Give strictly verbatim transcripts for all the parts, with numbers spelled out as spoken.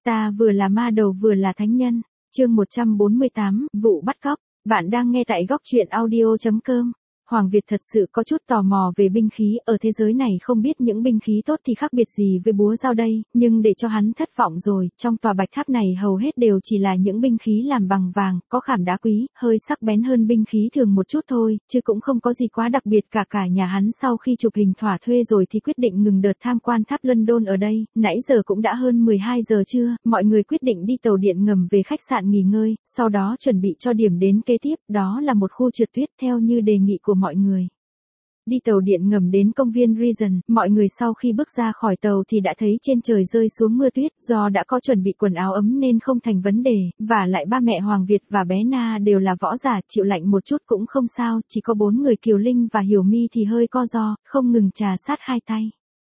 Ta vừa là ma đầu vừa là thánh nhân. Chương một trăm bốn mươi tám, vụ bắt cóc. Bạn đang nghe tại góc truyện audio chấm com. Hoàng Việt thật sự có chút tò mò về binh khí, ở thế giới này không biết những binh khí tốt thì khác biệt gì với búa dao đây, nhưng để cho hắn thất vọng rồi, trong tòa bạch tháp này hầu hết đều chỉ là những binh khí làm bằng vàng, có khảm đá quý, hơi sắc bén hơn binh khí thường một chút thôi, chứ cũng không có gì quá đặc biệt cả. Cả nhà hắn sau khi chụp hình thỏa thuê rồi thì quyết định ngừng đợt tham quan tháp London ở đây, nãy giờ cũng đã hơn mười hai giờ trưa, mọi người quyết định đi tàu điện ngầm về khách sạn nghỉ ngơi, sau đó chuẩn bị cho điểm đến kế tiếp, đó là một khu trượt tuyết theo như đề nghị của mọi người. Đi tàu điện ngầm đến công viên Regent, mọi người sau khi bước ra khỏi tàu thì đã thấy trên trời rơi xuống mưa tuyết, do đã có chuẩn bị quần áo ấm nên không thành vấn đề, và lại ba mẹ Hoàng Việt và bé Na đều là võ giả, chịu lạnh một chút cũng không sao, chỉ có bốn người Kiều Linh và Hiểu My thì hơi co ro, không ngừng trà sát hai tay.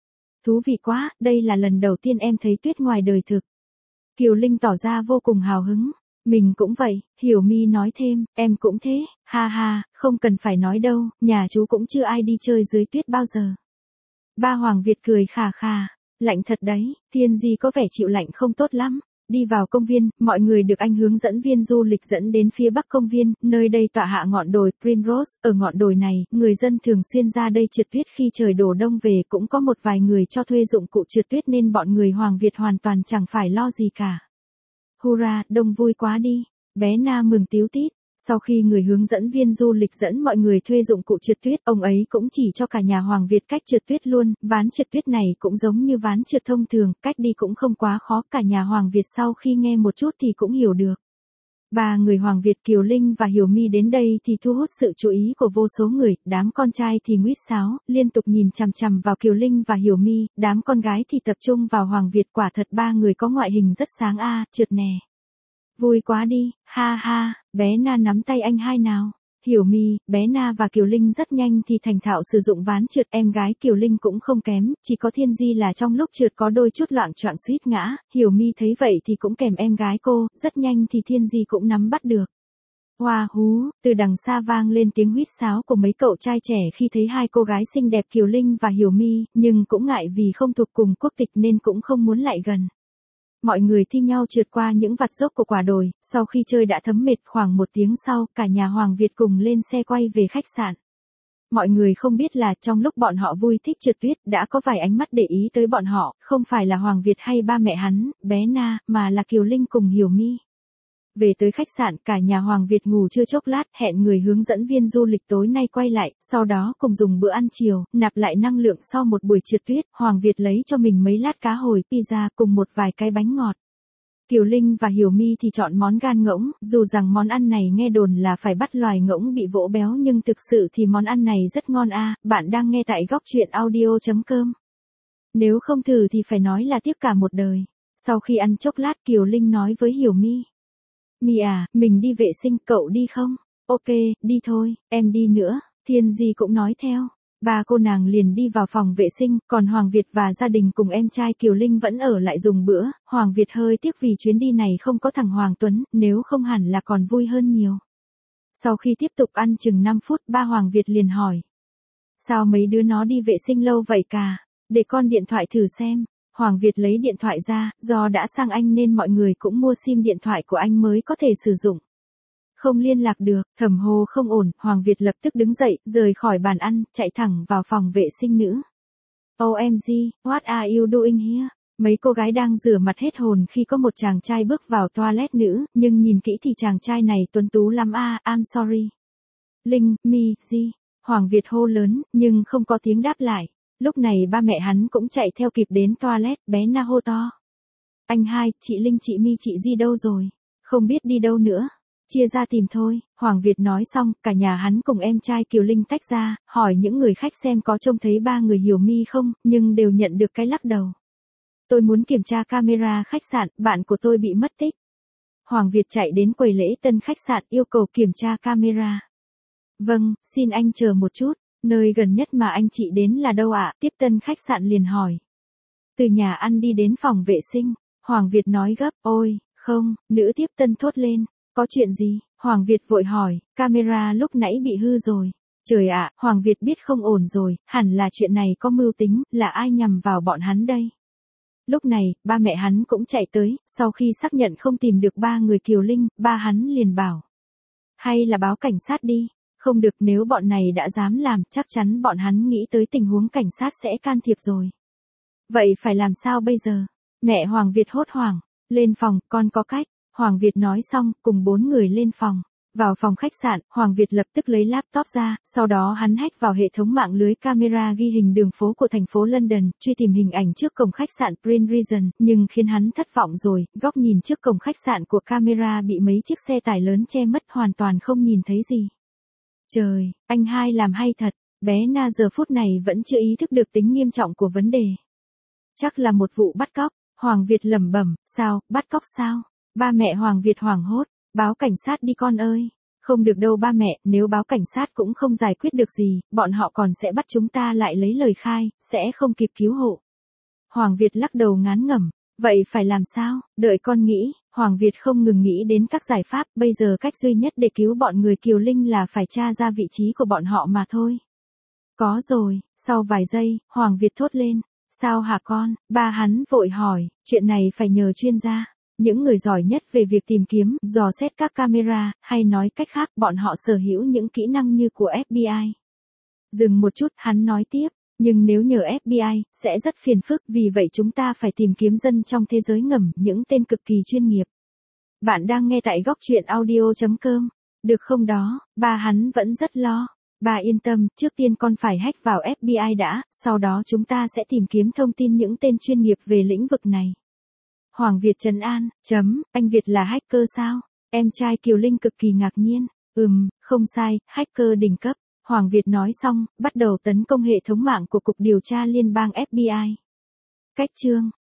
Thú vị quá, đây là lần đầu tiên em thấy tuyết ngoài đời thực. Kiều Linh tỏ ra vô cùng hào hứng. Mình cũng vậy, Hiểu My nói thêm, em cũng thế, ha ha, không cần phải nói đâu, nhà chú cũng chưa ai đi chơi dưới tuyết bao giờ. Ba Hoàng Việt cười khà khà, lạnh thật đấy, Thiên Di có vẻ chịu lạnh không tốt lắm. Đi vào công viên, mọi người được anh hướng dẫn viên du lịch dẫn đến phía bắc công viên, nơi đây tọa hạ ngọn đồi Primrose. Ở ngọn đồi này, người dân thường xuyên ra đây trượt tuyết khi trời đổ đông về, cũng có một vài người cho thuê dụng cụ trượt tuyết nên bọn người Hoàng Việt hoàn toàn chẳng phải lo gì cả. Hurra, đông vui quá đi. Bé Na mừng tíu tít. Sau khi người hướng dẫn viên du lịch dẫn mọi người thuê dụng cụ trượt tuyết, ông ấy cũng chỉ cho cả nhà Hoàng Việt cách trượt tuyết luôn. Ván trượt tuyết này cũng giống như ván trượt thông thường, cách đi cũng không quá khó. Cả nhà Hoàng Việt sau khi nghe một chút thì cũng hiểu được. Ba người Hoàng Việt, Kiều Linh và Hiểu My đến đây thì thu hút sự chú ý của vô số người, đám con trai thì huýt sáo, liên tục nhìn chằm chằm vào Kiều Linh và Hiểu My, đám con gái thì tập trung vào Hoàng Việt. Quả thật ba người có ngoại hình rất sáng a, à, trượt nè. Vui quá đi, ha ha, bé Na nắm tay anh hai nào. Hiểu My, bé Na và Kiều Linh rất nhanh thì thành thạo sử dụng ván trượt, em gái Kiều Linh cũng không kém, chỉ có Thiên Di là trong lúc trượt có đôi chút loạng choạng suýt ngã, Hiểu My thấy vậy thì cũng kèm em gái cô, rất nhanh thì Thiên Di cũng nắm bắt được. Hoa hú, từ đằng xa vang lên tiếng huýt sáo của mấy cậu trai trẻ khi thấy hai cô gái xinh đẹp Kiều Linh và Hiểu My, nhưng cũng ngại vì không thuộc cùng quốc tịch nên cũng không muốn lại gần. Mọi người thi nhau trượt qua những vạt dốc của quả đồi, sau khi chơi đã thấm mệt, khoảng một tiếng sau, cả nhà Hoàng Việt cùng lên xe quay về khách sạn. Mọi người không biết là trong lúc bọn họ vui thích trượt tuyết, đã có vài ánh mắt để ý tới bọn họ, không phải là Hoàng Việt hay ba mẹ hắn, bé Na, mà là Kiều Linh cùng Hiểu My. Về tới khách sạn, cả nhà Hoàng Việt ngủ chưa chốc lát, hẹn người hướng dẫn viên du lịch tối nay quay lại, sau đó cùng dùng bữa ăn chiều, nạp lại năng lượng sau một buổi trượt tuyết. Hoàng Việt lấy cho mình mấy lát cá hồi, pizza cùng một vài cái bánh ngọt. Kiều Linh và Hiểu My thì chọn món gan ngỗng, dù rằng món ăn này nghe đồn là phải bắt loài ngỗng bị vỗ béo nhưng thực sự thì món ăn này rất ngon a. À. Bạn đang nghe tại góc truyện audio chấm com. Nếu không thử thì phải nói là tiếc cả một đời. Sau khi ăn chốc lát, Kiều Linh nói với Hiểu My. My à, mình đi vệ sinh, cậu đi không? Ok, đi thôi, em đi nữa. Thiên Di cũng nói theo. Ba cô nàng liền đi vào phòng vệ sinh, còn Hoàng Việt và gia đình cùng em trai Kiều Linh vẫn ở lại dùng bữa. Hoàng Việt hơi tiếc vì chuyến đi này không có thằng Hoàng Tuấn, nếu không hẳn là còn vui hơn nhiều. Sau khi tiếp tục ăn chừng năm phút, ba Hoàng Việt liền hỏi. Sao mấy đứa nó đi vệ sinh lâu vậy cả? Để con điện thoại thử xem. Hoàng Việt lấy điện thoại ra, do đã sang Anh nên mọi người cũng mua sim điện thoại của anh mới có thể sử dụng. Không liên lạc được, thầm hô không ổn, Hoàng Việt lập tức đứng dậy, rời khỏi bàn ăn, chạy thẳng vào phòng vệ sinh nữ. ô em giê, what are you doing here? Mấy cô gái đang rửa mặt hết hồn khi có một chàng trai bước vào toilet nữ, nhưng nhìn kỹ thì chàng trai này tuấn tú lắm a, à, I'm sorry. Linh, Mi, Di, Hoàng Việt hô lớn, nhưng không có tiếng đáp lại. Lúc này ba mẹ hắn cũng chạy theo kịp đến toilet, bé Na hô to. Anh hai, chị Linh, chị My, chị Di đâu rồi? Không biết đi đâu nữa. Chia ra tìm thôi. Hoàng Việt nói xong, cả nhà hắn cùng em trai Kiều Linh tách ra, hỏi những người khách xem có trông thấy ba người Hiểu My không, nhưng đều nhận được cái lắc đầu. Tôi muốn kiểm tra camera khách sạn, bạn của tôi bị mất tích. Hoàng Việt chạy đến quầy lễ tân khách sạn yêu cầu kiểm tra camera. Vâng, xin anh chờ một chút. Nơi gần nhất mà anh chị đến là đâu ạ? À? Tiếp tân khách sạn liền hỏi. Từ nhà ăn đi đến phòng vệ sinh. Hoàng Việt nói gấp. Ôi, không, nữ tiếp tân thốt lên. Có chuyện gì? Hoàng Việt vội hỏi. Camera lúc nãy bị hư rồi. Trời ạ, à, Hoàng Việt biết không ổn rồi, hẳn là chuyện này có mưu tính, là ai nhằm vào bọn hắn đây? Lúc này, ba mẹ hắn cũng chạy tới, sau khi xác nhận không tìm được ba người Kiều Linh, ba hắn liền bảo. Hay là báo cảnh sát đi, không được, nếu bọn này đã dám làm, chắc chắn bọn hắn nghĩ tới tình huống cảnh sát sẽ can thiệp rồi. Vậy phải làm sao bây giờ? Mẹ Hoàng Việt hốt hoảng, lên phòng, con có cách. Hoàng Việt nói xong, cùng bốn người lên phòng. Vào phòng khách sạn, Hoàng Việt lập tức lấy laptop ra, sau đó hắn hack vào hệ thống mạng lưới camera ghi hình đường phố của thành phố London, truy tìm hình ảnh trước cổng khách sạn Prince Regent, nhưng khiến hắn thất vọng rồi, góc nhìn trước cổng khách sạn của camera bị mấy chiếc xe tải lớn che mất, hoàn toàn không nhìn thấy gì. Trời, anh hai làm hay thật, bé Na giờ phút này vẫn chưa ý thức được tính nghiêm trọng của vấn đề. Chắc là một vụ bắt cóc, Hoàng Việt lẩm bẩm, sao, bắt cóc sao? Ba mẹ Hoàng Việt hoảng hốt. Báo cảnh sát đi con ơi. Không được đâu ba mẹ, nếu báo cảnh sát cũng không giải quyết được gì, bọn họ còn sẽ bắt chúng ta lại lấy lời khai, sẽ không kịp cứu hộ. Hoàng Việt lắc đầu ngán ngẩm. Vậy phải làm sao? Đợi con nghĩ. Hoàng Việt không ngừng nghĩ đến các giải pháp, bây giờ cách duy nhất để cứu bọn người Kiều Linh là phải tra ra vị trí của bọn họ mà thôi. Có rồi, sau vài giây, Hoàng Việt thốt lên. Sao hả con? Ba hắn vội hỏi, chuyện này phải nhờ chuyên gia. Những người giỏi nhất về việc tìm kiếm, dò xét các camera, hay nói cách khác, bọn họ sở hữu những kỹ năng như của ép bê i. Dừng một chút, hắn nói tiếp, nhưng nếu nhờ ép bê i, sẽ rất phiền phức, vì vậy chúng ta phải tìm kiếm dân trong thế giới ngầm, những tên cực kỳ chuyên nghiệp. Bạn đang nghe tại góc truyện audio chấm com. Được không đó, ba hắn vẫn rất lo. Ba yên tâm, trước tiên con phải hack vào ép bê i đã, sau đó chúng ta sẽ tìm kiếm thông tin những tên chuyên nghiệp về lĩnh vực này. Hoàng Việt trấn an, chấm, anh Việt là hacker sao? Em trai Kiều Linh cực kỳ ngạc nhiên, ừm, không sai, hacker đỉnh cấp. Hoàng Việt nói xong, bắt đầu tấn công hệ thống mạng của Cục Điều tra Liên bang ép bê i. Cách chương